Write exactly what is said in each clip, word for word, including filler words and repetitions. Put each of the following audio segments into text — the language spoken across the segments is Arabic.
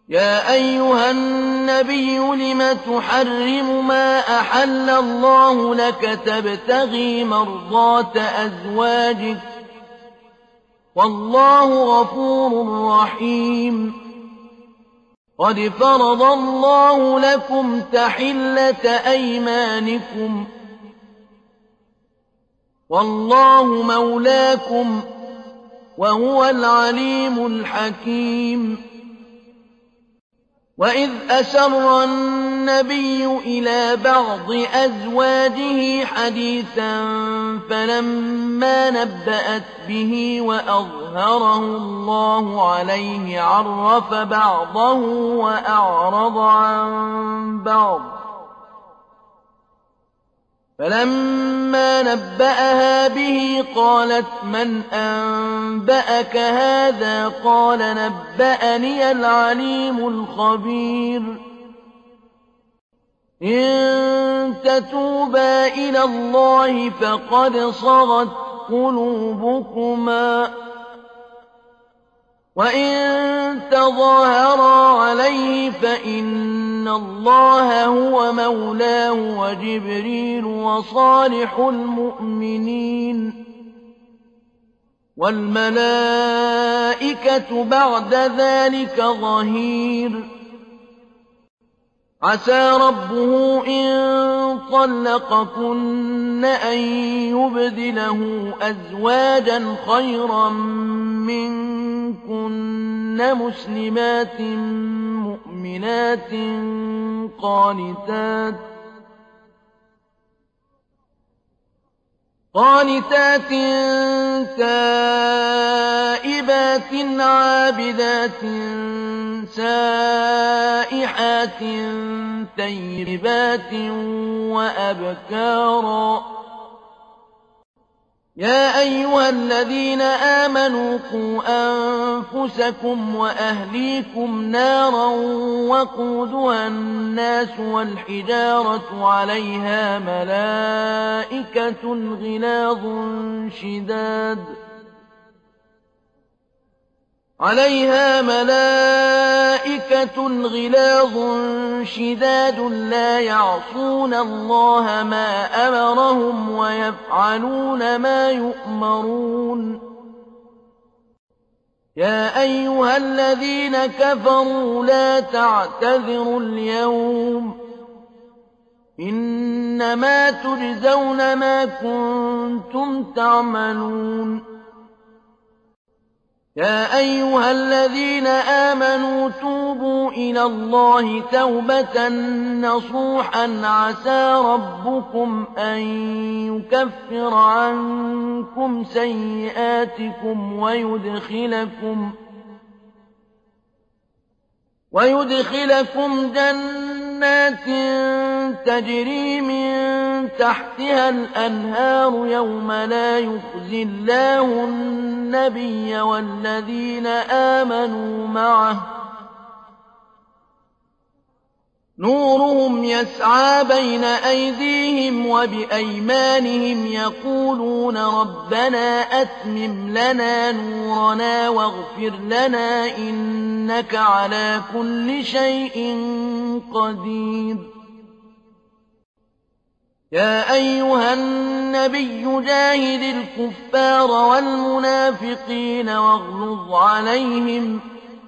يا أيها النبي لم تحرم ما أحل الله لك تبتغي مرضات أزواجك والله غفور رحيم قد فرض الله لكم تحلة أيمانكم والله مولاكم وهو العليم الحكيم وإذ أسر النبي إلى بعض أزواجه حديثا فلما نبأت به وأظهره الله عليه عرف بعضه وأعرض عن بعض فلما نبأها به قالت من أنبأك هذا قال نبأني العليم الخبير إن تتوبا إلى الله فقد صغت قلوبكما وإن تظاهرا عليه فإن الله هو مولاه وجبريل وصالح المؤمنين والملائكة بعد ذلك ظهير عسى ربه إن طلقكن أن يبدله أزواجا خيرا منكن مسلمات مؤمنات قانتات قانتات تائبات عابدات سائحات طيبات وأبكارا يا أيها الذين آمنوا قوا أنفسكم وأهليكم نارا وقودها الناس والحجارة عليها ملائكة غلاظ شداد عليها ملائكة غلاظ شداد لا يعصون الله ما أمرهم ويفعلون ما يؤمرون يا أيها الذين كفروا لا تعتذروا اليوم إنما تجزون ما كنتم تعملون يا أيها الذين آمنوا توبوا إلى الله توبة نصوحا عسى ربكم أن يكفر عنكم سيئاتكم ويدخلكم ويدخلكم جنات تجري من تحتها الأنهار يوم لا يخزي الله النبي والذين آمنوا معه نورهم يسعى بين أيديهم وبأيمانهم يقولون ربنا أتمم لنا نورنا واغفر لنا إنك على كل شيء قدير يا أيها النبي جاهد الكفار والمنافقين واغلظ عليهم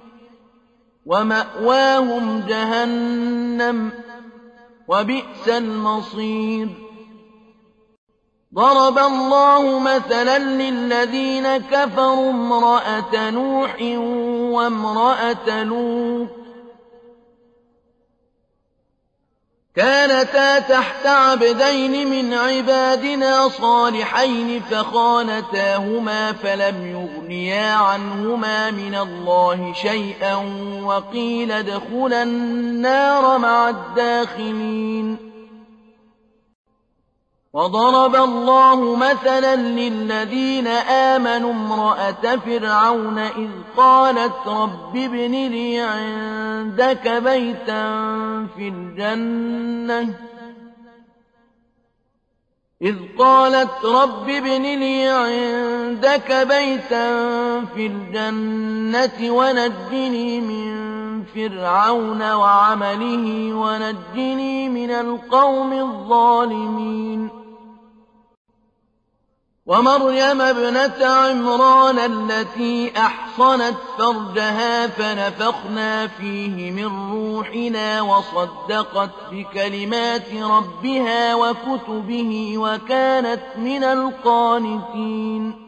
ومأواهم جهنم وبئس المصير ضرب الله مثلا للذين كفروا امرأة نوح وامرأة لوط كانتا تحت عبدين من عبادنا صالحين فخانتاهما فلم يغنيا عنهما من الله شيئا وقيل ادخلا النار مع الداخلين وضرب الله مثلا للذين آمنوا امرأة فرعون إذ قالت رب ابن لي عندك بيتا في الجنة إذ قالت رب ابن لي عندك بيتا في الجنة ونجني من فرعون وعمله ونجني من القوم الظالمين ومريم ابنة عمران التي أحصنت فرجها فنفخنا فيه من روحنا وصدقت بكلمات ربها وكتبه وكانت من القانتين